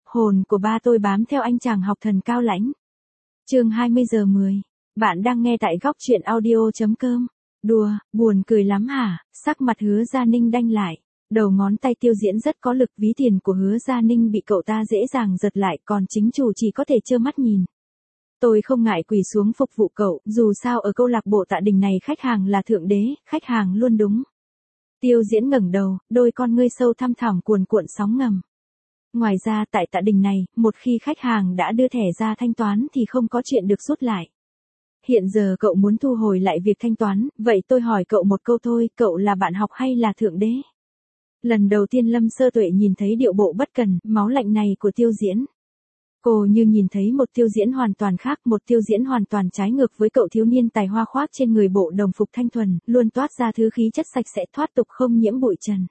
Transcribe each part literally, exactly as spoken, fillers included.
hồn của ba tôi bám theo anh chàng học thần cao lãnh. Chương hai mươi giờ mười. Bạn đang nghe tại góc truyện audio chấm com. Đùa, buồn cười lắm hả? Sắc mặt Hứa Gia Ninh đanh lại. Đầu ngón tay Tiêu Diễn rất có lực, ví tiền của Hứa Gia Ninh bị cậu ta dễ dàng giật lại, còn chính chủ chỉ có thể trơ mắt nhìn. Tôi không ngại quỳ xuống phục vụ cậu, dù sao ở câu lạc bộ Tạ Đình này khách hàng là thượng đế, khách hàng luôn đúng. Tiêu Diễn ngẩng đầu, đôi con ngươi sâu thăm thẳm cuồn cuộn sóng ngầm. Ngoài ra tại Tạ Đình này, một khi khách hàng đã đưa thẻ ra thanh toán thì không có chuyện được rút lại. Hiện giờ cậu muốn thu hồi lại việc thanh toán, vậy tôi hỏi cậu một câu thôi, cậu là bạn học hay là thượng đế? Lần đầu tiên Lâm Sơ Tuệ nhìn thấy điệu bộ bất cần, máu lạnh này của Tiêu Diễn. Cô như nhìn thấy một Tiêu Diễn hoàn toàn khác, một Tiêu Diễn hoàn toàn trái ngược với cậu thiếu niên tài hoa khoác trên người bộ đồng phục thanh thuần, luôn toát ra thứ khí chất sạch sẽ thoát tục không nhiễm bụi trần.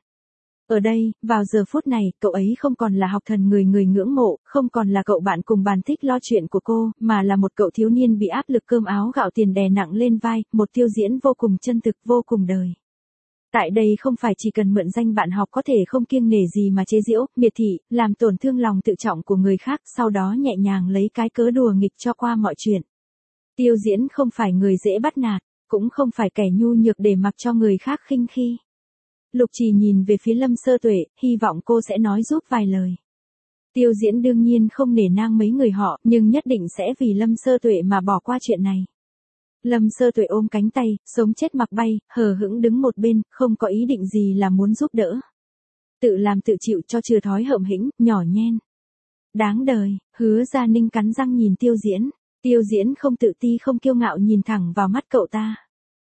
Ở đây, vào giờ phút này, cậu ấy không còn là học thần người người ngưỡng mộ, không còn là cậu bạn cùng bàn thích lo chuyện của cô, mà là một cậu thiếu niên bị áp lực cơm áo gạo tiền đè nặng lên vai, một Tiêu Diễn vô cùng chân thực, vô cùng đời. Tại đây không phải chỉ cần mượn danh bạn học có thể không kiêng nể gì mà chế giễu, miệt thị, làm tổn thương lòng tự trọng của người khác, sau đó nhẹ nhàng lấy cái cớ đùa nghịch cho qua mọi chuyện. Tiêu Diễn không phải người dễ bắt nạt, cũng không phải kẻ nhu nhược để mặc cho người khác khinh khi. Lục Trì nhìn về phía Lâm Sơ Tuệ, hy vọng cô sẽ nói giúp vài lời. Tiêu Diễn đương nhiên không nể nang mấy người họ, nhưng nhất định sẽ vì Lâm Sơ Tuệ mà bỏ qua chuyện này. Lâm Sơ Tuệ ôm cánh tay, sống chết mặc bay, hờ hững đứng một bên, không có ý định gì là muốn giúp đỡ. Tự làm tự chịu cho chưa thói hậm hĩnh, nhỏ nhen. Đáng đời, Hứa Gia Ninh cắn răng nhìn Tiêu Diễn. Tiêu Diễn không tự ti không kiêu ngạo nhìn thẳng vào mắt cậu ta.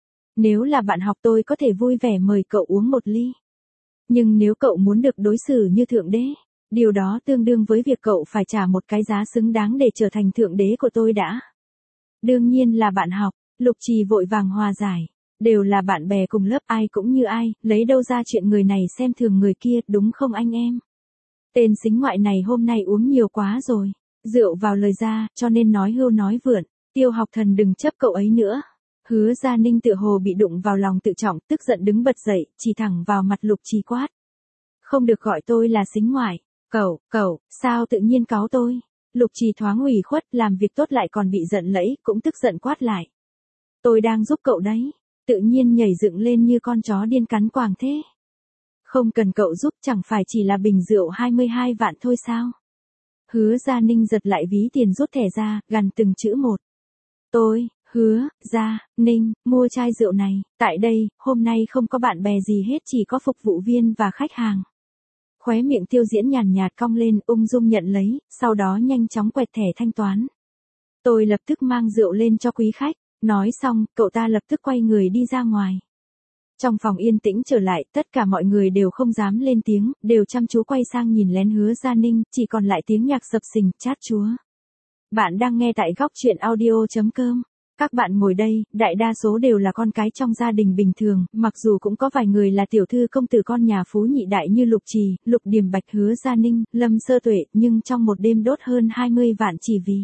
Nếu là bạn học tôi có thể vui vẻ mời cậu uống một ly. Nhưng nếu cậu muốn được đối xử như thượng đế, điều đó tương đương với việc cậu phải trả một cái giá xứng đáng để trở thành thượng đế của tôi đã. Đương nhiên là bạn học. Lục Trì vội vàng hòa giải. Đều là bạn bè cùng lớp, ai cũng như ai, lấy đâu ra chuyện người này xem thường người kia, đúng không anh em? Tên xính ngoại này hôm nay uống nhiều quá rồi. Rượu vào lời ra, cho nên nói hưu nói vượn. Tiêu học thần đừng chấp cậu ấy nữa. Hứa Gia Ninh tựa hồ bị đụng vào lòng tự trọng, tức giận đứng bật dậy, chỉ thẳng vào mặt Lục Trì quát. Không được gọi tôi là xính ngoại. Cậu, cậu, sao tự nhiên cáu tôi? Lục Trì thoáng ủy khuất, làm việc tốt lại còn bị giận lẫy, cũng tức giận quát lại. Tôi đang giúp cậu đấy, tự nhiên nhảy dựng lên như con chó điên cắn quàng thế. Không cần cậu giúp, chẳng phải chỉ là bình rượu hai mươi hai vạn thôi sao? Hứa Gia Ninh giật lại ví tiền rút thẻ ra, gằn từng chữ một. Tôi, Hứa Gia Ninh, mua chai rượu này, tại đây, hôm nay không có bạn bè gì hết, chỉ có phục vụ viên và khách hàng. Khóe miệng Tiêu Diễn nhàn nhạt cong lên, ung dung nhận lấy, sau đó nhanh chóng quẹt thẻ thanh toán. Tôi lập tức mang rượu lên cho quý khách. Nói xong, cậu ta lập tức quay người đi ra ngoài. Trong phòng yên tĩnh trở lại, tất cả mọi người đều không dám lên tiếng, đều chăm chú quay sang nhìn lén Hứa Gia Ninh, chỉ còn lại tiếng nhạc sập sình, chát chúa. Bạn đang nghe tại góc truyện audio chấm com. Các bạn ngồi đây, đại đa số đều là con cái trong gia đình bình thường, mặc dù cũng có vài người là tiểu thư công tử con nhà phú nhị đại như Lục Trì, Lục Điềm Bạch, Hứa Gia Ninh, Lâm Sơ Tuệ, nhưng trong một đêm đốt hơn hai mươi vạn chỉ vì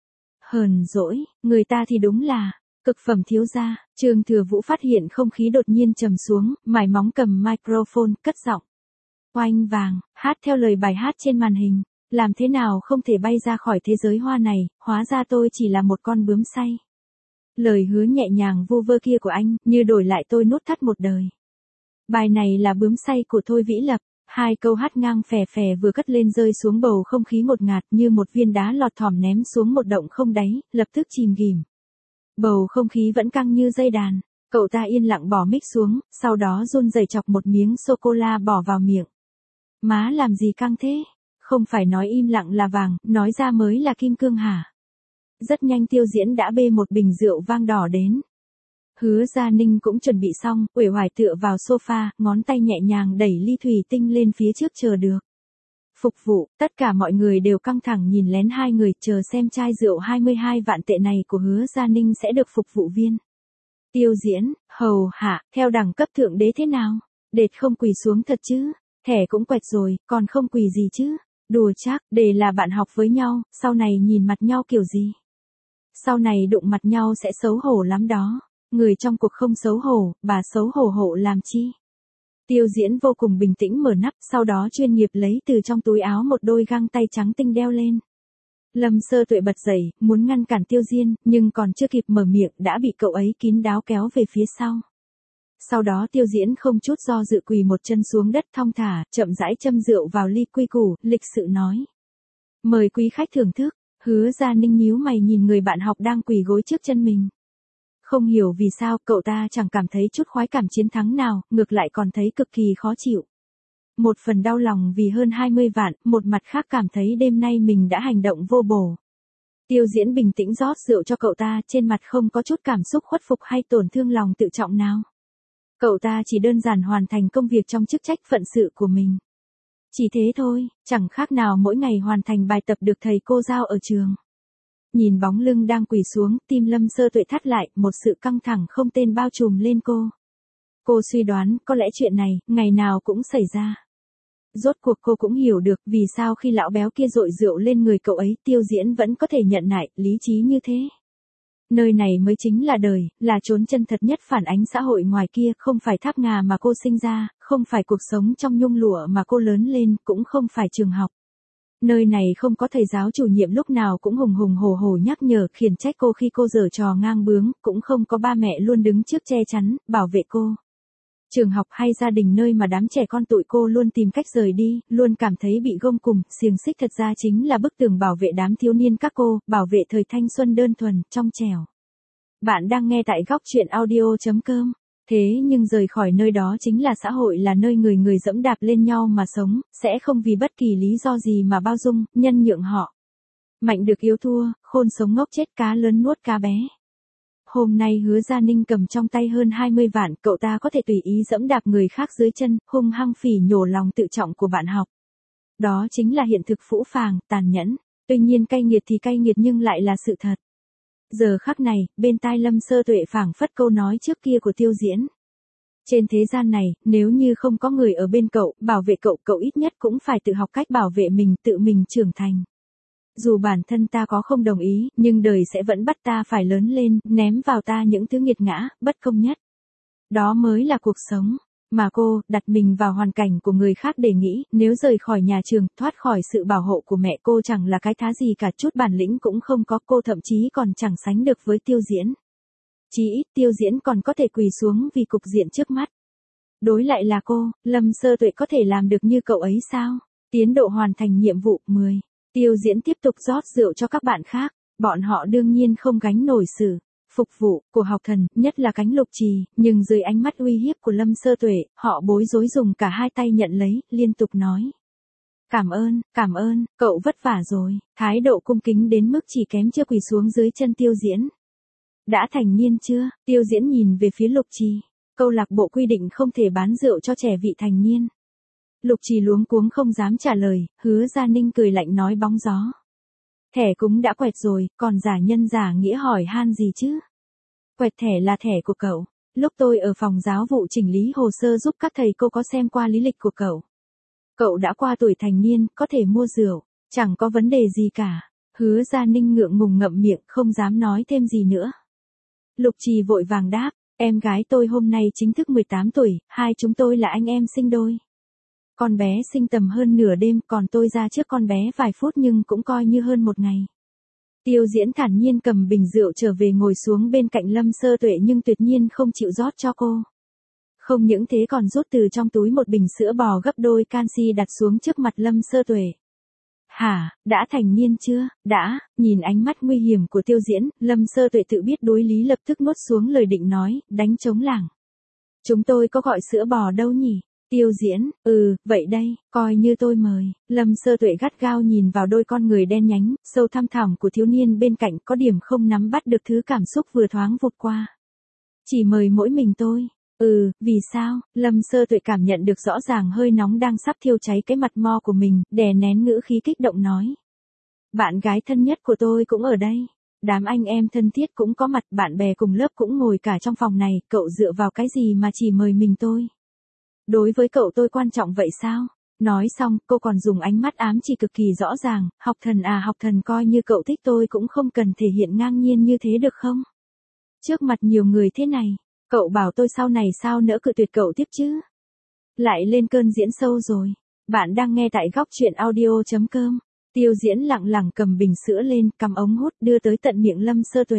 hờn dỗi, người ta thì đúng là cực phẩm thiếu gia. Trương Thừa Vũ phát hiện không khí đột nhiên trầm xuống, mải móng cầm microphone, cất giọng. Oanh vàng, hát theo lời bài hát trên màn hình. Làm thế nào không thể bay ra khỏi thế giới hoa này, hóa ra tôi chỉ là một con bướm say. Lời hứa nhẹ nhàng vu vơ kia của anh, như đổi lại tôi nốt thắt một đời. Bài này là bướm say của Thôi Vĩ Lập. Hai câu hát ngang phè phè vừa cất lên rơi xuống bầu không khí ngột ngạt như một viên đá lọt thỏm ném xuống một động không đáy, lập tức chìm ghìm. Bầu không khí vẫn căng như dây đàn, cậu ta yên lặng bỏ mic xuống, sau đó run rẩy chọc một miếng sô-cô-la bỏ vào miệng. Má làm gì căng thế? Không phải nói im lặng là vàng, nói ra mới là kim cương hả? Rất nhanh Tiêu Diễn đã bê một bình rượu vang đỏ đến. Hứa Gia Ninh cũng chuẩn bị xong, uể oải tựa vào sofa, ngón tay nhẹ nhàng đẩy ly thủy tinh lên phía trước chờ được. Phục vụ, tất cả mọi người đều căng thẳng nhìn lén hai người, chờ xem chai rượu hai mươi hai vạn tệ này của Hứa Gia Ninh sẽ được phục vụ viên. Tiêu Diễn, hầu hạ, theo đẳng cấp thượng đế thế nào? Đệt không quỳ xuống thật chứ? Thẻ cũng quẹt rồi, còn không quỳ gì chứ? Đùa chắc, để là bạn học với nhau, sau này nhìn mặt nhau kiểu gì? Sau này đụng mặt nhau sẽ xấu hổ lắm đó. Người trong cuộc không xấu hổ, bà xấu hổ hộ làm chi? Tiêu Diễn vô cùng bình tĩnh mở nắp, sau đó chuyên nghiệp lấy từ trong túi áo một đôi găng tay trắng tinh đeo lên. Lâm Sơ Tuệ bật dậy, muốn ngăn cản Tiêu Diên, nhưng còn chưa kịp mở miệng đã bị cậu ấy kín đáo kéo về phía sau. Sau đó Tiêu Diễn không chút do dự quỳ một chân xuống đất thong thả, chậm rãi châm rượu vào ly quy củ, lịch sự nói. Mời quý khách thưởng thức. Hứa Gia Ninh nhíu mày nhìn người bạn học đang quỳ gối trước chân mình. Không hiểu vì sao cậu ta chẳng cảm thấy chút khoái cảm chiến thắng nào, ngược lại còn thấy cực kỳ khó chịu. Một phần đau lòng vì hơn hai mươi vạn, một mặt khác cảm thấy đêm nay mình đã hành động vô bổ. Tiêu Diễn bình tĩnh rót rượu cho cậu ta, trên mặt không có chút cảm xúc khuất phục hay tổn thương lòng tự trọng nào. Cậu ta chỉ đơn giản hoàn thành công việc trong chức trách phận sự của mình. Chỉ thế thôi, chẳng khác nào mỗi ngày hoàn thành bài tập được thầy cô giao ở trường. Nhìn bóng lưng đang quỳ xuống, tim Lâm Sơ Tuệ thắt lại, một sự căng thẳng không tên bao trùm lên cô. Cô suy đoán, có lẽ chuyện này, ngày nào cũng xảy ra. Rốt cuộc cô cũng hiểu được vì sao khi lão béo kia dội rượu lên người cậu ấy, Tiêu Diễn vẫn có thể nhận nại, lý trí như thế. Nơi này mới chính là đời, là chốn chân thật nhất phản ánh xã hội ngoài kia, không phải tháp ngà mà cô sinh ra, không phải cuộc sống trong nhung lụa mà cô lớn lên, cũng không phải trường học. Nơi này không có thầy giáo chủ nhiệm lúc nào cũng hùng hùng hổ hổ nhắc nhở, khiển trách cô khi cô giở trò ngang bướng, cũng không có ba mẹ luôn đứng trước che chắn, bảo vệ cô. Trường học hay gia đình nơi mà đám trẻ con tụi cô luôn tìm cách rời đi, luôn cảm thấy bị gông cùm, xiềng xích thật ra chính là bức tường bảo vệ đám thiếu niên các cô, bảo vệ thời thanh xuân đơn thuần, trong trẻo. Bạn đang nghe tại góc truyện audio chấm com. Thế nhưng rời khỏi nơi đó chính là xã hội, là nơi người người dẫm đạp lên nhau mà sống, sẽ không vì bất kỳ lý do gì mà bao dung, nhân nhượng họ. Mạnh được yếu thua, khôn sống ngốc chết, cá lớn nuốt cá bé. Hôm nay Hứa Gia Ninh cầm trong tay hơn hai mươi vạn, cậu ta có thể tùy ý dẫm đạp người khác dưới chân, hung hăng phỉ nhổ lòng tự trọng của bạn học. Đó chính là hiện thực phũ phàng, tàn nhẫn. Tuy nhiên cay nghiệt thì cay nghiệt nhưng lại là sự thật. Giờ khắc này, bên tai Lâm Sơ Tuệ phảng phất câu nói trước kia của Tiêu Diễn. Trên thế gian này, nếu như không có người ở bên cậu, bảo vệ cậu, cậu ít nhất cũng phải tự học cách bảo vệ mình, tự mình trưởng thành. Dù bản thân ta có không đồng ý, nhưng đời sẽ vẫn bắt ta phải lớn lên, ném vào ta những thứ nghiệt ngã, bất công nhất. Đó mới là cuộc sống. Mà cô, đặt mình vào hoàn cảnh của người khác để nghĩ, nếu rời khỏi nhà trường, thoát khỏi sự bảo hộ của mẹ cô chẳng là cái thá gì cả, chút bản lĩnh cũng không có, cô thậm chí còn chẳng sánh được với Tiêu Diễn. Chí ít Tiêu Diễn còn có thể quỳ xuống vì cục diện trước mắt. Đối lại là cô, Lâm Sơ Tuệ có thể làm được như cậu ấy sao? Tiến độ hoàn thành nhiệm vụ mười. Tiêu Diễn tiếp tục rót rượu cho các bạn khác, bọn họ đương nhiên không gánh nổi sự phục vụ của học thần, nhất là cánh Lục Trì, nhưng dưới ánh mắt uy hiếp của Lâm Sơ Tuệ, họ bối rối dùng cả hai tay nhận lấy, liên tục nói. Cảm ơn, cảm ơn, cậu vất vả rồi, thái độ cung kính đến mức chỉ kém chưa quỳ xuống dưới chân Tiêu Diễn. Đã thành niên chưa? Tiêu Diễn nhìn về phía Lục Trì. Câu lạc bộ quy định không thể bán rượu cho trẻ vị thành niên. Lục Trì luống cuống không dám trả lời, Hứa Gia Ninh cười lạnh nói bóng gió. Thẻ cúng đã quẹt rồi, còn giả nhân giả nghĩa hỏi han gì chứ? Quẹt thẻ là thẻ của cậu. Lúc tôi ở phòng giáo vụ chỉnh lý hồ sơ giúp các thầy cô có xem qua lý lịch của cậu. Cậu đã qua tuổi thành niên, có thể mua rượu, chẳng có vấn đề gì cả. Hứa Gia Ninh ngượng ngùng ngậm miệng, không dám nói thêm gì nữa. Lục Trì vội vàng đáp, em gái tôi hôm nay chính thức mười tám tuổi, hai chúng tôi là anh em sinh đôi. Con bé sinh tầm hơn nửa đêm, còn tôi ra trước con bé vài phút nhưng cũng coi như hơn một ngày. Tiêu Diễn thản nhiên cầm bình rượu trở về ngồi xuống bên cạnh Lâm Sơ Tuệ nhưng tuyệt nhiên không chịu rót cho cô. Không những thế còn rút từ trong túi một bình sữa bò gấp đôi canxi đặt xuống trước mặt Lâm Sơ Tuệ. Hả, đã thành niên chưa? Đã, nhìn ánh mắt nguy hiểm của Tiêu Diễn, Lâm Sơ Tuệ tự biết đối lý lập tức nuốt xuống lời định nói, đánh trống lảng. Chúng tôi có gọi sữa bò đâu nhỉ? Tiêu Diễn, ừ, vậy đây, coi như tôi mời. Lâm Sơ Tuệ gắt gao nhìn vào đôi con người đen nhánh, sâu thăm thẳm của thiếu niên bên cạnh, có điểm không nắm bắt được thứ cảm xúc vừa thoáng vụt qua. Chỉ mời mỗi mình tôi. Ừ, vì sao? Lâm Sơ Tuệ cảm nhận được rõ ràng hơi nóng đang sắp thiêu cháy cái mặt mo của mình, đè nén ngữ khí kích động nói. Bạn gái thân nhất của tôi cũng ở đây. Đám anh em thân thiết cũng có mặt, bạn bè cùng lớp cũng ngồi cả trong phòng này, cậu dựa vào cái gì mà chỉ mời mình tôi? Đối với cậu tôi quan trọng vậy sao? Nói xong, cô còn dùng ánh mắt ám chỉ cực kỳ rõ ràng, học thần à học thần, coi như cậu thích tôi cũng không cần thể hiện ngang nhiên như thế được không? Trước mặt nhiều người thế này, cậu bảo tôi sau này sao nỡ cự tuyệt cậu tiếp chứ? Lại lên cơn diễn sâu rồi. Bạn đang nghe tại góc chuyện audio.com. Tiêu Diễn lặng lặng cầm bình sữa lên, cầm ống hút đưa tới tận miệng Lâm Sơ Tuệ.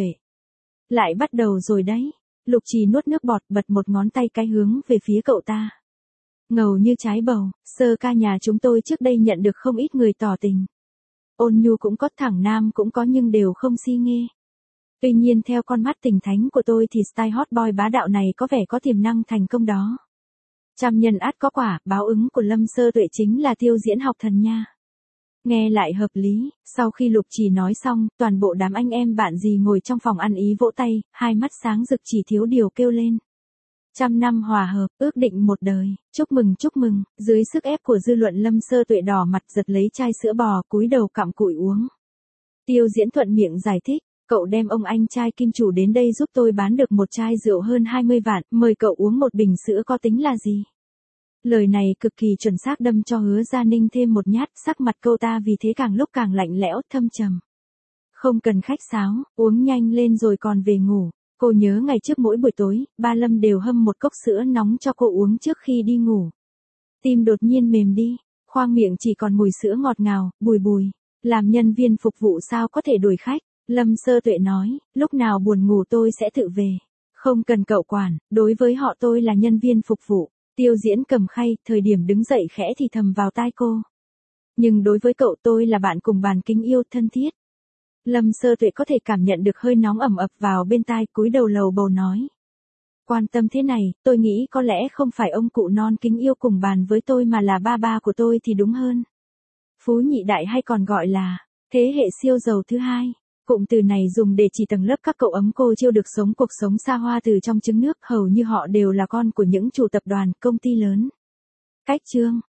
Lại bắt đầu rồi đấy. Lục Trì nuốt nước bọt, bật một ngón tay cái hướng về phía cậu ta. Ngầu như trái bầu, Sơ ca nhà chúng tôi trước đây nhận được không ít người tỏ tình. Ôn nhu cũng có, thẳng nam cũng có, nhưng đều không si nghê. Tuy nhiên theo con mắt tình thánh của tôi thì style hot boy bá đạo này có vẻ có tiềm năng thành công đó. Trăm nhân ắt có quả, báo ứng của Lâm Sơ Tuệ chính là Tiêu Diễn học thần nha. Nghe lại hợp lý, sau khi Lục Trì nói xong, toàn bộ đám anh em bạn gì ngồi trong phòng ăn ý vỗ tay, hai mắt sáng rực chỉ thiếu điều kêu lên. Trăm năm hòa hợp, ước định một đời, chúc mừng chúc mừng, dưới sức ép của dư luận Lâm Sơ Tuệ đỏ mặt giật lấy chai sữa bò, cúi đầu cặm cụi uống. Tiêu Diễn thuận miệng giải thích, cậu đem ông anh trai kim chủ đến đây giúp tôi bán được một chai rượu hơn hai mươi vạn, mời cậu uống một bình sữa có tính là gì? Lời này cực kỳ chuẩn xác đâm cho Hứa Gia Ninh thêm một nhát, sắc mặt cô ta vì thế càng lúc càng lạnh lẽo, thâm trầm. Không cần khách sáo, uống nhanh lên rồi còn về ngủ. Cô nhớ ngày trước mỗi buổi tối, ba Lâm đều hâm một cốc sữa nóng cho cô uống trước khi đi ngủ. Tim đột nhiên mềm đi, khoang miệng chỉ còn mùi sữa ngọt ngào, bùi bùi. Làm nhân viên phục vụ sao có thể đuổi khách? Lâm Sơ Tuệ nói, lúc nào buồn ngủ tôi sẽ tự về. Không cần cậu quản, đối với họ tôi là nhân viên phục vụ. Tiêu Diễn cầm khay, thời điểm đứng dậy khẽ thì thầm vào tai cô. Nhưng đối với cậu tôi là bạn cùng bàn kính yêu thân thiết. Lâm Sơ Tuệ có thể cảm nhận được hơi nóng ẩm ập vào bên tai, cúi đầu lầu bầu nói. Quan tâm thế này, tôi nghĩ có lẽ không phải ông cụ non kính yêu cùng bàn với tôi mà là ba ba của tôi thì đúng hơn. Phú nhị đại hay còn gọi là thế hệ siêu giàu thứ hai. Cụm từ này dùng để chỉ tầng lớp các cậu ấm cô chiêu được sống cuộc sống xa hoa từ trong trứng nước, hầu như họ đều là con của những chủ tập đoàn, công ty lớn. Cách chương,